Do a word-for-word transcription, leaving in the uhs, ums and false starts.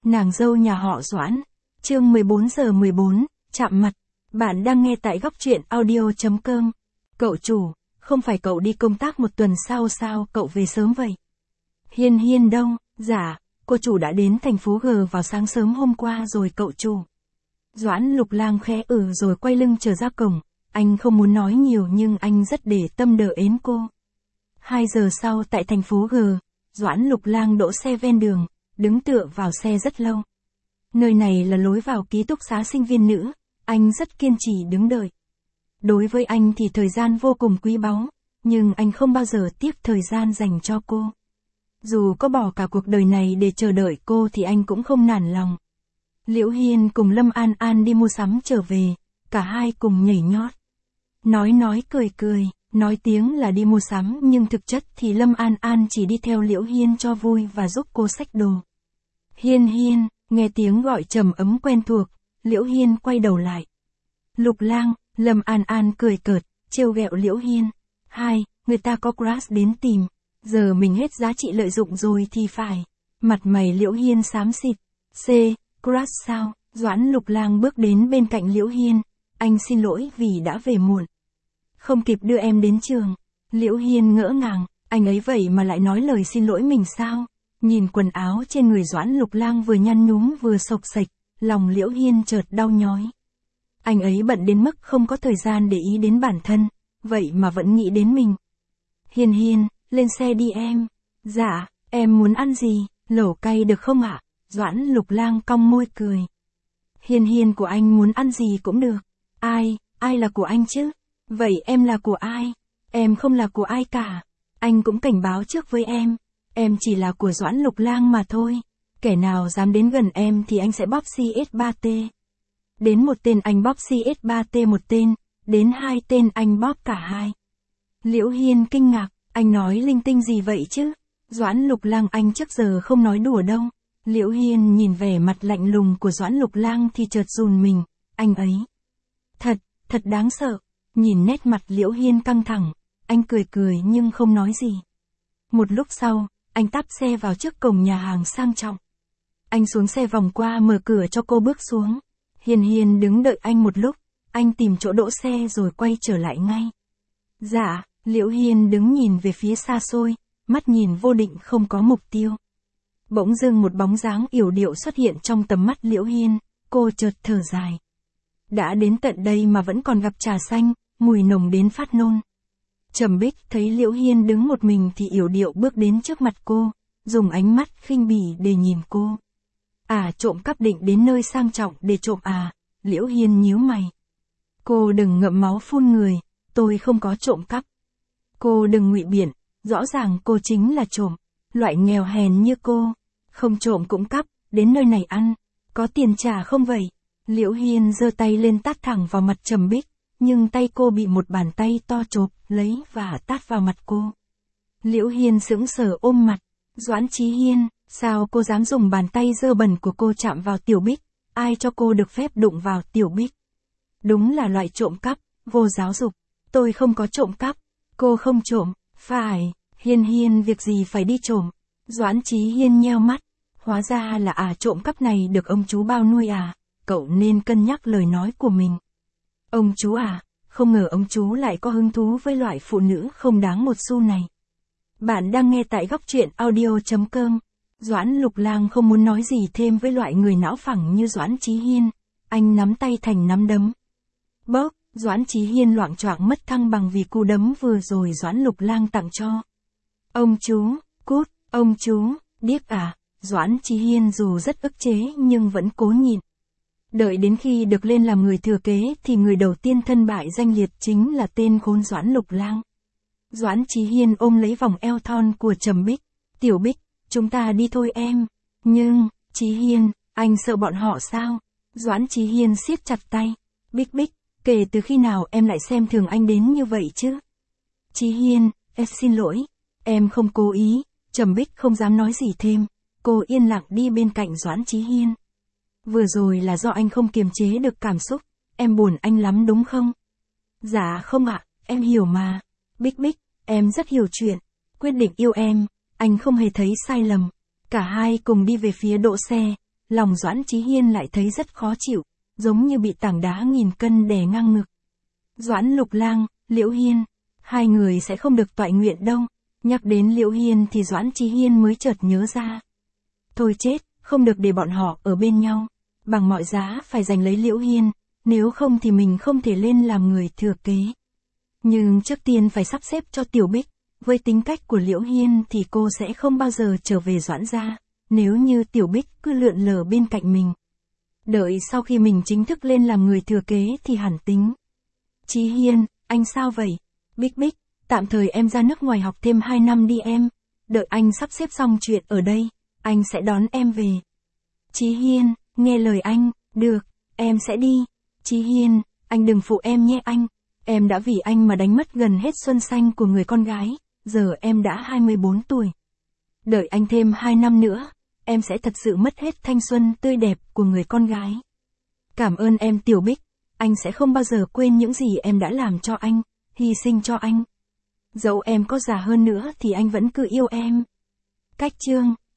Nàng dâu nhà họ Doãn. Chương mười bốn giờ mười bốn, chạm mặt. Bạn đang nghe tại góc truyện audio.com. Cậu chủ, không phải cậu đi công tác một tuần sau sao cậu về sớm vậy? Hiên Hiên đâu? Dạ, cô chủ đã đến thành phố G vào sáng sớm hôm qua rồi cậu chủ. Doãn Lục Lang khẽ ừ rồi quay lưng trở ra cổng. Anh không muốn nói nhiều nhưng anh rất để tâm đợi ến cô. Hai giờ sau tại thành phố G, Doãn Lục Lang đỗ xe ven đường, đứng tựa vào xe rất lâu. Nơi này là lối vào ký túc xá sinh viên nữ, anh rất kiên trì đứng đợi. Đối với anh thì thời gian vô cùng quý báu, nhưng anh không bao giờ tiếc thời gian dành cho cô. Dù có bỏ cả cuộc đời này để chờ đợi cô thì anh cũng không nản lòng. Liễu Hiên cùng Lâm An An đi mua sắm trở về, cả hai cùng nhảy nhót. Nói nói cười cười, nói tiếng là đi mua sắm nhưng thực chất thì Lâm An An chỉ đi theo Liễu Hiên cho vui và giúp cô xách đồ. Hiên Hiên, nghe tiếng gọi trầm ấm quen thuộc, Liễu Hiên quay đầu lại. Lục Lang, Lâm An An cười cợt, trêu ghẹo Liễu Hiên. Hai, người ta có crush đến tìm, giờ mình hết giá trị lợi dụng rồi thì phải. Mặt mày Liễu Hiên xám xịt. C, crush sao? Doãn Lục Lang bước đến bên cạnh Liễu Hiên. Anh xin lỗi vì đã về muộn. Không kịp đưa em đến trường. Liễu Hiên ngỡ ngàng, anh ấy vậy mà lại nói lời xin lỗi mình sao? Nhìn quần áo trên người Doãn Lục Lang vừa nhăn nhúm vừa xộc xệch, lòng Liễu Hiên chợt đau nhói. Anh ấy bận đến mức không có thời gian để ý đến bản thân, vậy mà vẫn nghĩ đến mình. Hiên Hiên, lên xe đi em. Dạ, em muốn ăn gì, lẩu cay được không ạ? Doãn Lục Lang cong môi cười. Hiên Hiên của anh muốn ăn gì cũng được. Ai, ai là của anh chứ? Vậy em là của ai? Em không là của ai cả. Anh cũng cảnh báo trước với em. Em chỉ là của Doãn Lục Lang mà thôi. Kẻ nào dám đến gần em thì anh sẽ bóp xê ét ba tê. Đến một tên anh bóp xê ét ba tê một tên, đến hai tên anh bóp cả hai. Liễu Hiên kinh ngạc, anh nói linh tinh gì vậy chứ? Doãn Lục Lang anh trước giờ không nói đùa đâu. Liễu Hiên nhìn vẻ mặt lạnh lùng của Doãn Lục Lang thì chợt run mình, anh ấy. Thật, thật đáng sợ. Nhìn nét mặt Liễu Hiên căng thẳng, anh cười cười nhưng không nói gì. Một lúc sau, anh tắp xe vào trước cổng nhà hàng sang trọng. Anh xuống xe vòng qua mở cửa cho cô bước xuống. Hiên Hiên đứng đợi anh một lúc, anh tìm chỗ đỗ xe rồi quay trở lại ngay. Dạ, Liễu Hiên đứng nhìn về phía xa xôi, mắt nhìn vô định không có mục tiêu. Bỗng dưng một bóng dáng yểu điệu xuất hiện trong tầm mắt Liễu Hiên, cô chợt thở dài. Đã đến tận đây mà vẫn còn gặp trà xanh, mùi nồng đến phát nôn. Trầm Bích thấy Liễu Hiên đứng một mình thì yểu điệu bước đến trước mặt cô, dùng ánh mắt khinh bỉ để nhìn cô. À, trộm cắp định đến nơi sang trọng để trộm à? Liễu Hiên nhíu mày. Cô đừng ngậm máu phun người, tôi không có trộm cắp. Cô đừng ngụy biện, rõ ràng cô chính là trộm. Loại nghèo hèn như cô, không trộm cũng cắp, đến nơi này ăn, có tiền trả không vậy? Liễu Hiên giơ tay lên tát thẳng vào mặt Trầm Bích, nhưng tay cô bị một bàn tay to chộp lấy và tát vào mặt cô. Liễu Hiên sững sờ ôm mặt. Doãn Chí Hiên, sao cô dám dùng bàn tay dơ bẩn của cô chạm vào Tiểu Bích? Ai cho cô được phép đụng vào Tiểu Bích? Đúng là loại trộm cắp, vô giáo dục. Tôi không có trộm cắp. Cô không trộm. Phải, Hiên Hiên việc gì phải đi trộm? Doãn Chí Hiên nheo mắt. Hóa ra là à trộm cắp này được ông chú bao nuôi à? Cậu nên cân nhắc lời nói của mình. Ông chú à, không ngờ ông chú lại có hứng thú với loại phụ nữ không đáng một xu này. Bạn đang nghe tại góc truyện audio.com. Doãn Lục Lang không muốn nói gì thêm với loại người não phẳng như Doãn Chí Hiên. Anh nắm tay thành nắm đấm. Bóp, Doãn Chí Hiên loạng choạng mất thăng bằng vì cú đấm vừa rồi Doãn Lục Lang tặng cho. Ông chú, cút, ông chú, điếc à? Doãn Chí Hiên dù rất ức chế nhưng vẫn cố nhịn. Đợi đến khi được lên làm người thừa kế thì người đầu tiên thân bại danh liệt chính là tên khốn Doãn Lục Lang. Doãn Chí Hiên ôm lấy vòng eo thon của Trầm Bích. Tiểu Bích, chúng ta đi thôi em. Nhưng, Chí Hiên, anh sợ bọn họ sao? Doãn Chí Hiên siết chặt tay. Bích Bích, kể từ khi nào em lại xem thường anh đến như vậy chứ? Chí Hiên, em xin lỗi. Em không cố ý. Trầm Bích không dám nói gì thêm. Cô yên lặng đi bên cạnh Doãn Chí Hiên. Vừa rồi là do anh không kiềm chế được cảm xúc. Em buồn anh lắm đúng không? Dạ không ạ, em hiểu mà. Bích Bích, em rất hiểu chuyện. Quyết định yêu em, anh không hề thấy sai lầm. Cả hai cùng đi về phía đỗ xe. lòng Doãn Chí Hiên lại thấy rất khó chịu, giống như bị tảng đá nghìn cân đè ngang ngực. Doãn Lục Lang, Liễu Hiên, hai người sẽ không được toại nguyện đâu. Nhắc đến Liễu Hiên thì Doãn Chí Hiên mới chợt nhớ ra. Thôi chết, không được để bọn họ ở bên nhau. Bằng mọi giá phải giành lấy Liễu Hiên, nếu không thì mình không thể lên làm người thừa kế. Nhưng trước tiên phải sắp xếp cho Tiểu Bích, với tính cách của Liễu Hiên thì cô sẽ không bao giờ trở về Doãn gia, nếu như Tiểu Bích cứ lượn lờ bên cạnh mình. Đợi sau khi mình chính thức lên làm người thừa kế thì hẳn tính. Chí Hiên, anh sao vậy? Bích Bích, tạm thời em ra nước ngoài học thêm hai năm đi em, đợi anh sắp xếp xong chuyện ở đây, anh sẽ đón em về. Chí Hiên, nghe lời anh, được, em sẽ đi. Chí Hiên, anh đừng phụ em nhé anh, em đã vì anh mà đánh mất gần hết xuân xanh của người con gái, giờ em đã hai mươi bốn tuổi. Đợi anh thêm hai năm nữa, em sẽ thật sự mất hết thanh xuân tươi đẹp của người con gái. Cảm ơn em Tiểu Bích, anh sẽ không bao giờ quên những gì em đã làm cho anh, hy sinh cho anh. Dẫu em có già hơn nữa thì anh vẫn cứ yêu em. Cách chương